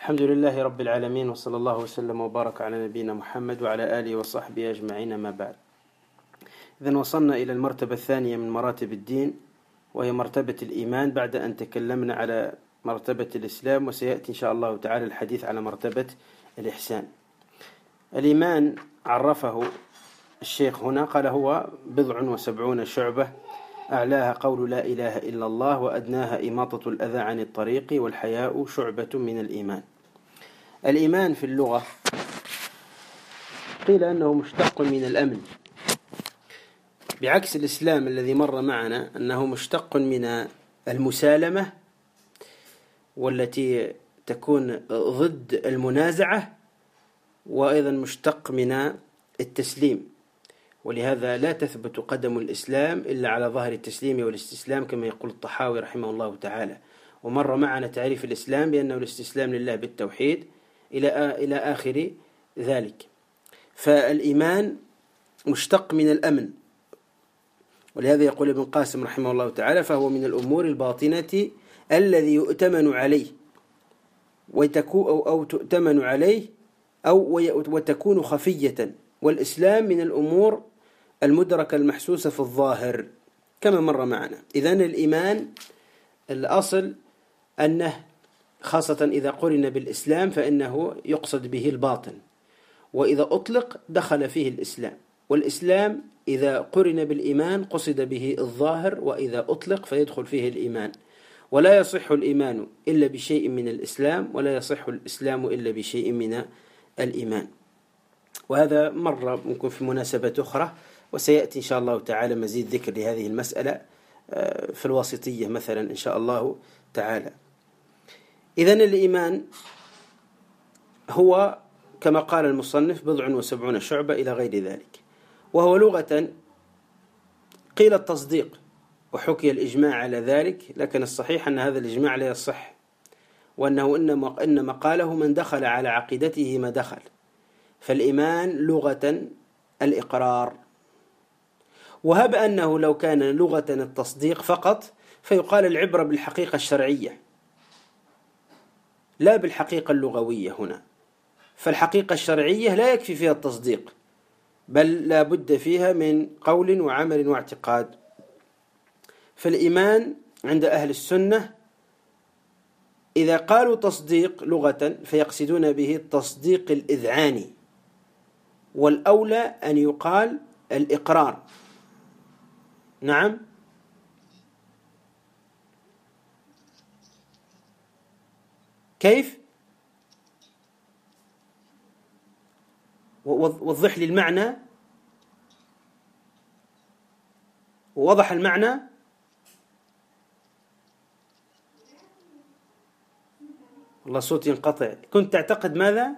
الحمد لله رب العالمين، وصلى الله وسلم وبارك على نبينا محمد وعلى آله وصحبه أجمعين، ما بعد. إذن وصلنا إلى المرتبة الثانية من مراتب الدين، وهي مرتبة الإيمان، بعد أن تكلمنا على مرتبة الإسلام، وسيأتي إن شاء الله تعالى الحديث على مرتبة الإحسان. الإيمان عرفه الشيخ هنا، قال هو 70 شعبة، أعلاها قول لا إله إلا الله، وأدناها إماطة الأذى عن الطريق، والحياء شعبة من الإيمان. الإيمان في اللغة قيل أنه مشتق من الأمن، بعكس الإسلام الذي مر معنا أنه مشتق من المسالمة، والتي تكون ضد المنازعة، وأيضا مشتق من التسليم، ولهذا لا تثبت قدم الإسلام إلا على ظهر التسليم والاستسلام، كما يقول الطحاوي رحمه الله تعالى. ومر معنا تعريف الإسلام بأنه الاستسلام لله بالتوحيد إلى آخر ذلك. فالإيمان مشتق من الأمن، ولهذا يقول ابن قاسم رحمه الله تعالى: فهو من الأمور الباطنة الذي يؤتمن عليه أو تؤتمن عليه وتكون خفية، والإسلام من الأمور المدركة المحسوسة في الظاهر كما مر معنا. إذن الإيمان الأصل أنه خاصة إذا قرن بالإسلام فإنه يقصد به الباطن، وإذا أطلق دخل فيه الإسلام، والإسلام إذا قرن بالإيمان قصد به الظاهر، وإذا أطلق فيدخل فيه الإيمان. ولا يصح الإيمان إلا بشيء من الإسلام، ولا يصح الإسلام إلا بشيء من الإيمان. وهذا مرة ممكن في مناسبة أخرى، وسيأتي إن شاء الله تعالى مزيد ذكر لهذه المسألة في الواسطية مثلا إن شاء الله تعالى. إذن الإيمان هو كما قال المصنف 70 شعبة إلى غير ذلك، وهو لغة قيل التصديق، وحكي الإجماع على ذلك، لكن الصحيح أن هذا الإجماع لا يصح، وأنه إنما قاله من دخل على عقيدته ما دخل. فالإيمان لغة الإقرار، وهب أنه لو كان لغة التصديق فقط فيقال العبرة بالحقيقة الشرعية لا بالحقيقة اللغوية هنا، فالحقيقة الشرعية لا يكفي فيها التصديق، بل لا بد فيها من قول وعمل واعتقاد. فالإيمان عند أهل السنة إذا قالوا تصديق لغة فيقصدون به التصديق الإذعاني، والأولى أن يقال الإقرار. نعم، كيف؟ وضح لي المعنى. ووضح المعنى. والله صوتي ينقطع. كنت تعتقد ماذا؟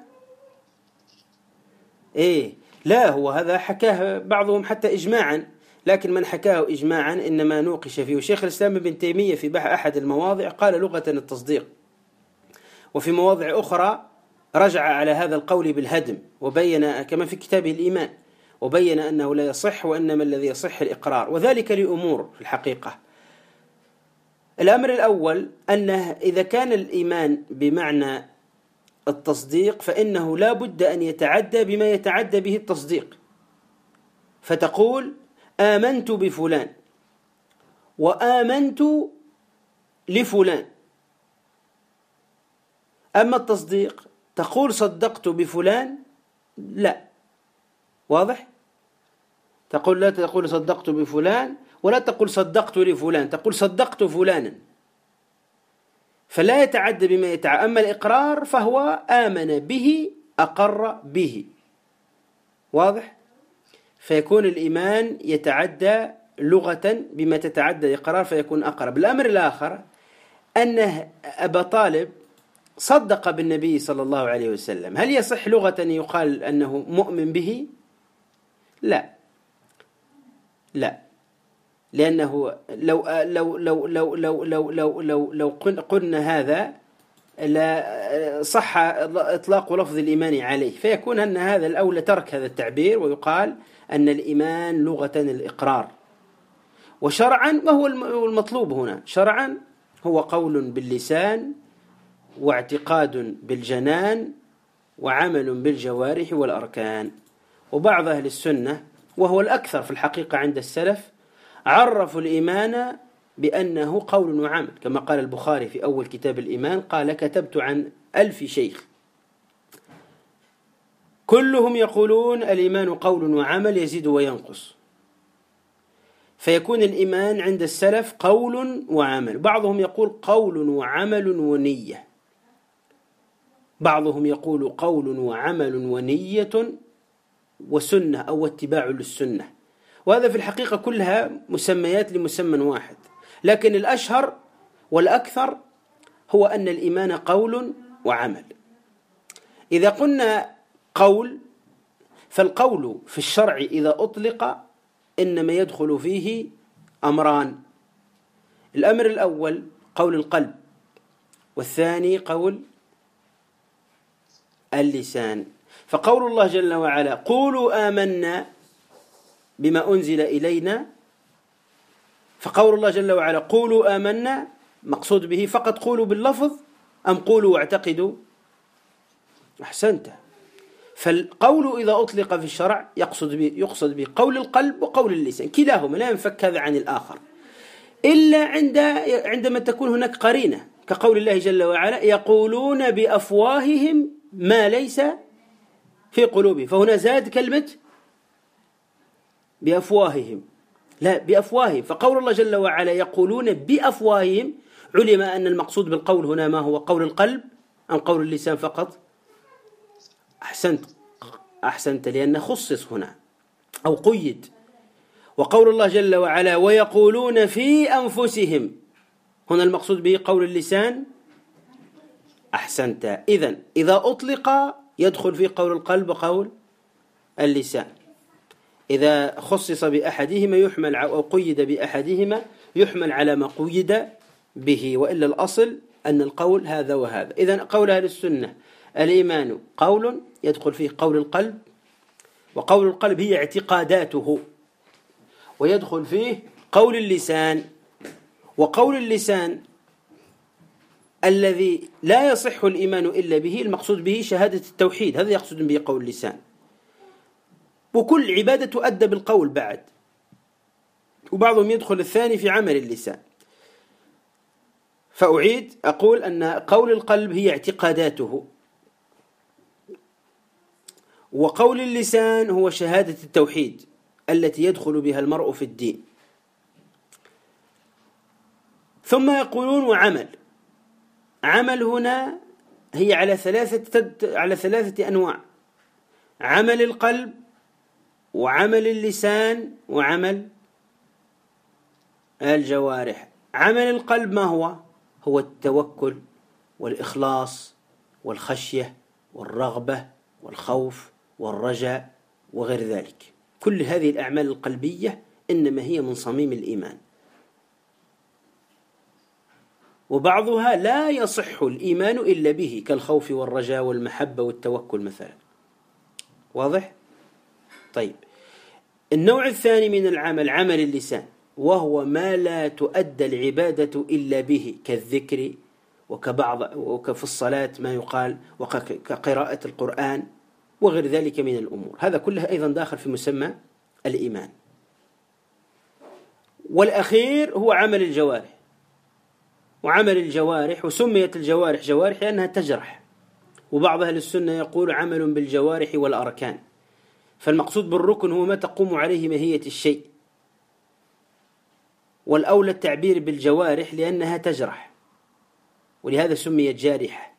لا، هو هذا حكاه بعضهم حتى إجماعا، لكن من حكاه إجماعا إنما نوقش فيه. شيخ الإسلام ابن تيمية في أحد المواضع قال لغة التصديق، وفي مواضع أخرى رجع على هذا القول بالهدم، وبين كما في كتابه الإيمان، وبين أنه لا يصح، وإنما الذي يصح الإقرار، وذلك لأمور في الحقيقة. الأمر الأول أنه إذا كان الإيمان بمعنى التصديق فإنه لا بد أن يتعدى بما يتعدى به التصديق، فتقول آمنت بفلان وآمنت لفلان. أما التصديق تقول صدقت بفلان، لا، واضح؟ لا تقول صدقت بفلان، ولا تقول صدقت لفلان، تقول صدقت فلانا، فلا يتعدى بما يتعدى. أما الإقرار فهو آمن به أقر به، واضح؟ فيكون الإيمان يتعدى لغة بما تتعدى الإقرار فيكون أقرب. الأمر الآخر أن أبا طالب صدق بالنبي صلى الله عليه وسلم، هل يصح لغة يقال أنه مؤمن به؟ لا، لأنه لو قلنا هذا لا صح إطلاق لفظ الإيمان عليه، فيكون أن هذا الأولى ترك هذا التعبير، ويقال أن الإيمان لغة الإقرار. وشرعا، وهو المطلوب هنا شرعا، هو قول باللسان واعتقاد بالجنان وعمل بالجوارح والأركان. وبعض أهل السنة وهو الأكثر في الحقيقة عند السلف عرفوا الإيمان بأنه قول وعمل، كما قال البخاري في أول كتاب الإيمان قال: كتبت عن 1000 شيخ كلهم يقولون الإيمان قول وعمل يزيد وينقص، فيكون الإيمان عند السلف قول وعمل. بعضهم يقول قول وعمل ونية، بعضهم يقول قول وعمل ونية وسنة أو اتباع للسنة، وهذا في الحقيقة كلها مسميات لمسمى واحد، لكن الأشهر والأكثر هو أن الإيمان قول وعمل. إذا قلنا قول، فالقول في الشرع إذا أطلق إنما يدخل فيه أمران: الأمر الأول قول القلب، والثاني قول اللسان. فقول الله جل وعلا: قولوا آمنا بما أنزل إلينا، فقول الله جل وعلا قولوا آمنا مقصود به فقط قولوا باللفظ أم قولوا واعتقدوا؟ أحسنت. فالقول إذا أطلق في الشرع يقصد به قول القلب وقول اللسان، كلاهما لا ينفك هذا عن الآخر، إلا عندما تكون هناك قرينة، كقول الله جل وعلا: يقولون بأفواههم ما ليس في قلوبهم، فهنا زاد كلمة بأفواههم، لا بأفواههم. فقول الله جل وعلا يقولون بأفواههم، علم أن المقصود بالقول هنا ما هو قول القلب أم قول اللسان فقط؟ أحسنت، لأنه خصص هنا أو قيد. وقول الله جل وعلا ويقولون في أنفسهم، هنا المقصود به قول اللسان. أحسنت. إذا أطلق يدخل في قول القلب وقول اللسان، إذا خصص بأحدهما يحمل أو قيد بأحدهما يحمل على ما قيد به، وإلا الأصل أن القول هذا وهذا. إذن قول أهل السنة الإيمان قول يدخل فيه قول القلب، وقول القلب هي اعتقاداته، ويدخل فيه قول اللسان. وقول اللسان الذي لا يصح الإيمان إلا به المقصود به شهادة التوحيد، هذا يقصد به قول اللسان. وكل عبادة تؤدى بالقول بعد، وبعضهم يدخل الثاني في عمل اللسان. فأعيد أقول أن قول القلب هي اعتقاداته، وقول اللسان هو شهادة التوحيد التي يدخل بها المرء في الدين. ثم يقولون وعمل. عمل هنا هي على ثلاثة أنواع: عمل القلب وعمل اللسان وعمل الجوارح. عمل القلب ما هو؟ هو التوكل والإخلاص والخشية والرغبة والخوف والرجاء وغير ذلك. كل هذه الأعمال القلبية إنما هي من صميم الإيمان، وبعضها لا يصح الإيمان إلا به، كالخوف والرجاء والمحبة والتوكل مثلا. واضح؟ طيب، النوع الثاني من العمل عمل اللسان، وهو ما لا تؤدى العبادة إلا به، كالذكر وكفي الصلاة ما يقال، وكقراءة القرآن وغير ذلك من الأمور. هذا كله أيضا داخل في مسمى الإيمان. والأخير هو عمل الجوارح. وعمل الجوارح، وسميت الجوارح جوارح لأنها تجرح، وبعض أهل السنة يقول عمل بالجوارح والأركان. فالمقصود بالركن هو ما تقوم عليه ماهية الشيء، والأولى التعبير بالجوارح لأنها تجرح، ولهذا سميت جارحة.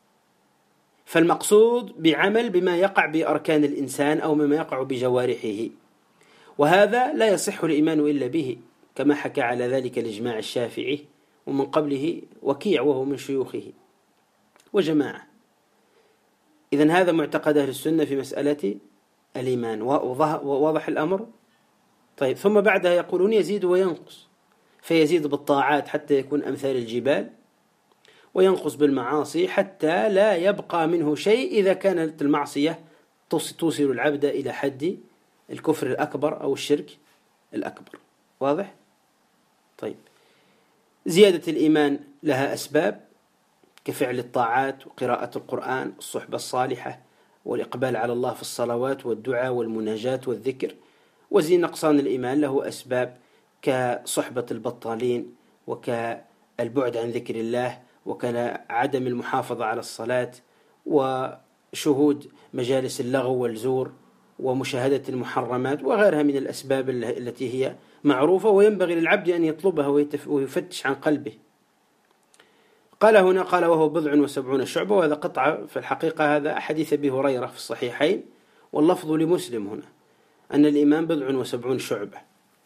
فالمقصود بعمل بما يقع بأركان الإنسان أو مما يقع بجوارحه، وهذا لا يصح الإيمان إلا به، كما حكى على ذلك الإجماع الشافعي، ومن قبله وكيع وهو من شيوخه وجماعة. إذن هذا معتقد أهل السنة في مسألة الإيمان. واضح الأمر؟ طيب، ثم بعدها يقولون يزيد وينقص، فيزيد بالطاعات حتى يكون أمثال الجبال، وينقص بالمعاصي حتى لا يبقى منه شيء إذا كانت المعصية توصل العبد إلى حد الكفر الأكبر أو الشرك الأكبر. واضح؟ طيب، زيادة الإيمان لها أسباب كفعل الطاعات وقراءة القرآن والصحبة الصالحة والإقبال على الله في الصلوات والدعاء والمناجاة والذكر. وزين نقصان الإيمان له أسباب كصحبة البطالين وكالبعد عن ذكر الله وكعدم المحافظة على الصلاة وشهود مجالس اللغو والزور ومشاهدة المحرمات وغيرها من الأسباب التي هي معروفة وينبغي للعبد أن يطلبها ويفتش عن قلبه. قال هنا قال وهو 70 شعبة، وهذا قطعة في الحقيقة هذا حديث أبي هريرة في الصحيحين، واللفظ لمسلم هنا أن الإيمان 70 شعبة.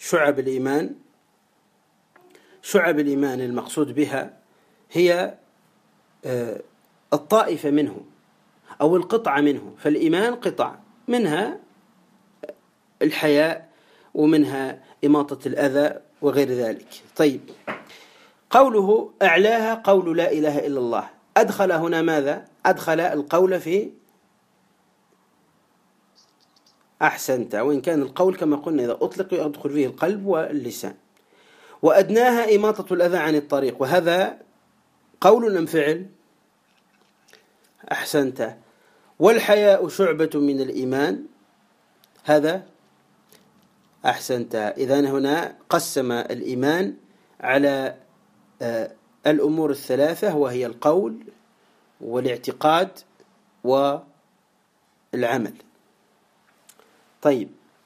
شعب الإيمان المقصود بها هي الطائفة منه أو القطعة منه، فالإيمان قطع منها الحياء ومنها إماطة الأذى وغير ذلك. طيب، قوله أعلاها قول لا إله إلا الله، أدخل هنا ماذا؟ أدخل القول في أحسنت، وإن كان القول كما قلنا إذا أطلق يدخل فيه القلب واللسان. وأدناها إماطة الأذى عن الطريق، وهذا قول أم فعل؟ أحسنت. والحياء شعبة من الإيمان، هذا أحسنت. إذن هنا قسم الإيمان على الأمور الثلاثة، وهي القول والاعتقاد والعمل. طيب،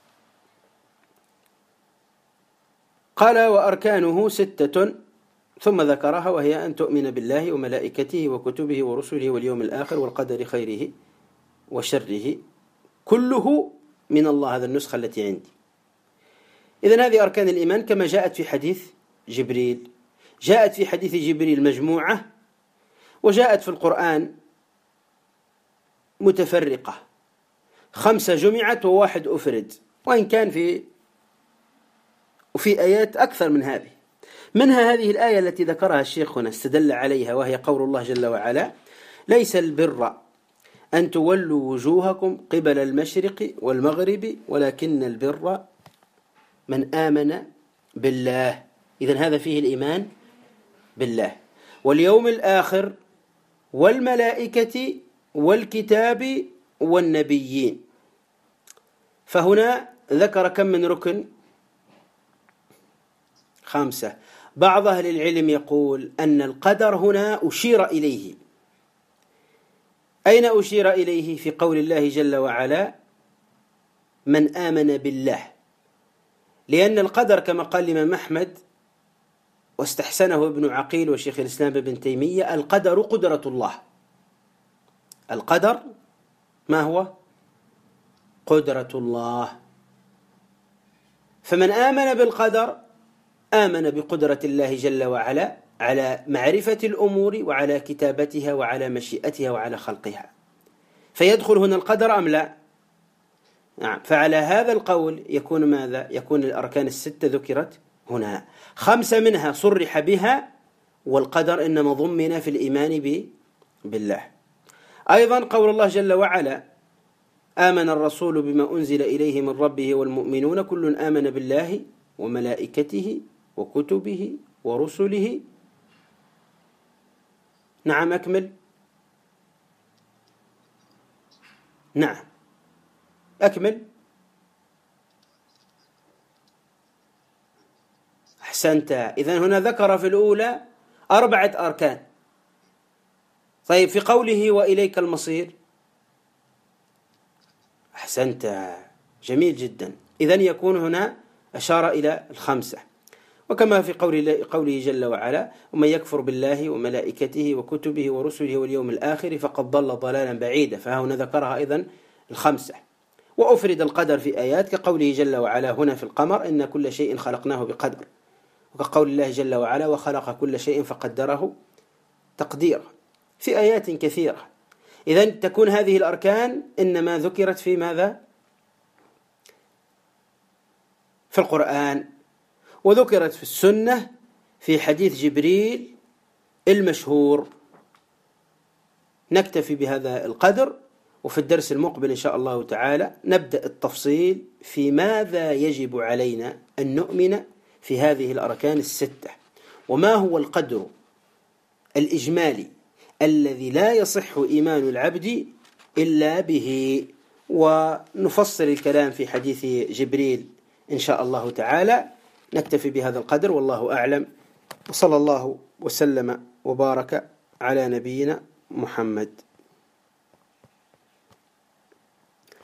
قال وأركانه 6 ثم ذكرها، وهي أن تؤمن بالله وملائكته وكتبه ورسله واليوم الآخر والقدر خيره وشره كله من الله. هذا النسخة التي عندي. إذن هذه أركان الإيمان كما جاءت في حديث جبريل. جاءت في حديث جبريل مجموعة، وجاءت في القرآن متفرقة، 5 جمعت و1 أفرد، وإن كان وفي آيات أكثر من هذه. منها هذه الآية التي ذكرها الشيخ هنا استدل عليها، وهي قول الله جل وعلا: ليس البر أن تولوا وجوهكم قبل المشرق والمغرب ولكن البر من آمن بالله. إذن هذا فيه الإيمان بالله واليوم الآخر والملائكة والكتاب والنبيين. فهنا ذكر كم من ركن؟ 5. بعض أهل العلم يقول أن القدر هنا أشير إليه. أين أشير إليه؟ في قول الله جل وعلا: من آمن بالله. لأن القدر كما قال الإمام أحمد واستحسنه ابن عقيل وشيخ الإسلام ابن تيمية: القدر قدرة الله. القدر ما هو؟ قدرة الله. فمن آمن بالقدر آمن بقدرة الله جل وعلا على معرفة الأمور وعلى كتابتها وعلى مشيئتها وعلى خلقها. فيدخل هنا القدر أم لا؟ نعم. فعلى هذا القول يكون ماذا؟ يكون الأركان 6 ذكرت هنا، 5 منها صرح بها، والقدر إنما ضمن في الإيمان بالله. أيضا قول الله جل وعلا: آمن الرسول بما أنزل إليه من ربه والمؤمنون كل آمن بالله وملائكته وكتبه ورسله. نعم، أكمل. نعم، أكمل. أحسنت. إذن هنا ذكر في الأولى 4 أركان. طيب، في قوله وإليك المصير؟ أحسنت، جميل جدا. إذن يكون هنا أشار إلى 5. وكما في قوله جل وعلا: ومن يكفر بالله وملائكته وكتبه ورسله واليوم الآخر فقد ضل ضلالا بعيدا. فهنا ذكرها أيضا 5. وأفرد القدر في آيات كقوله جل وعلا هنا في القمر: إن كل شيء خلقناه بقدر، وكقول الله جل وعلا: وخلق كل شيء فقدره تقديرا، في آيات كثيرة. إذن تكون هذه الأركان إنما ذكرت في ماذا؟ في القرآن، وذكرت في السنة في حديث جبريل المشهور. نكتفي بهذا القدر، وفي الدرس المقبل إن شاء الله تعالى نبدأ التفصيل في ماذا يجب علينا أن نؤمن في هذه الأركان 6، وما هو القدر الإجمالي الذي لا يصح إيمان العبد إلا به. ونفصل الكلام في حديث جبريل إن شاء الله تعالى. نكتفي بهذا القدر والله أعلم، وصلى الله وسلم وبارك على نبينا محمد.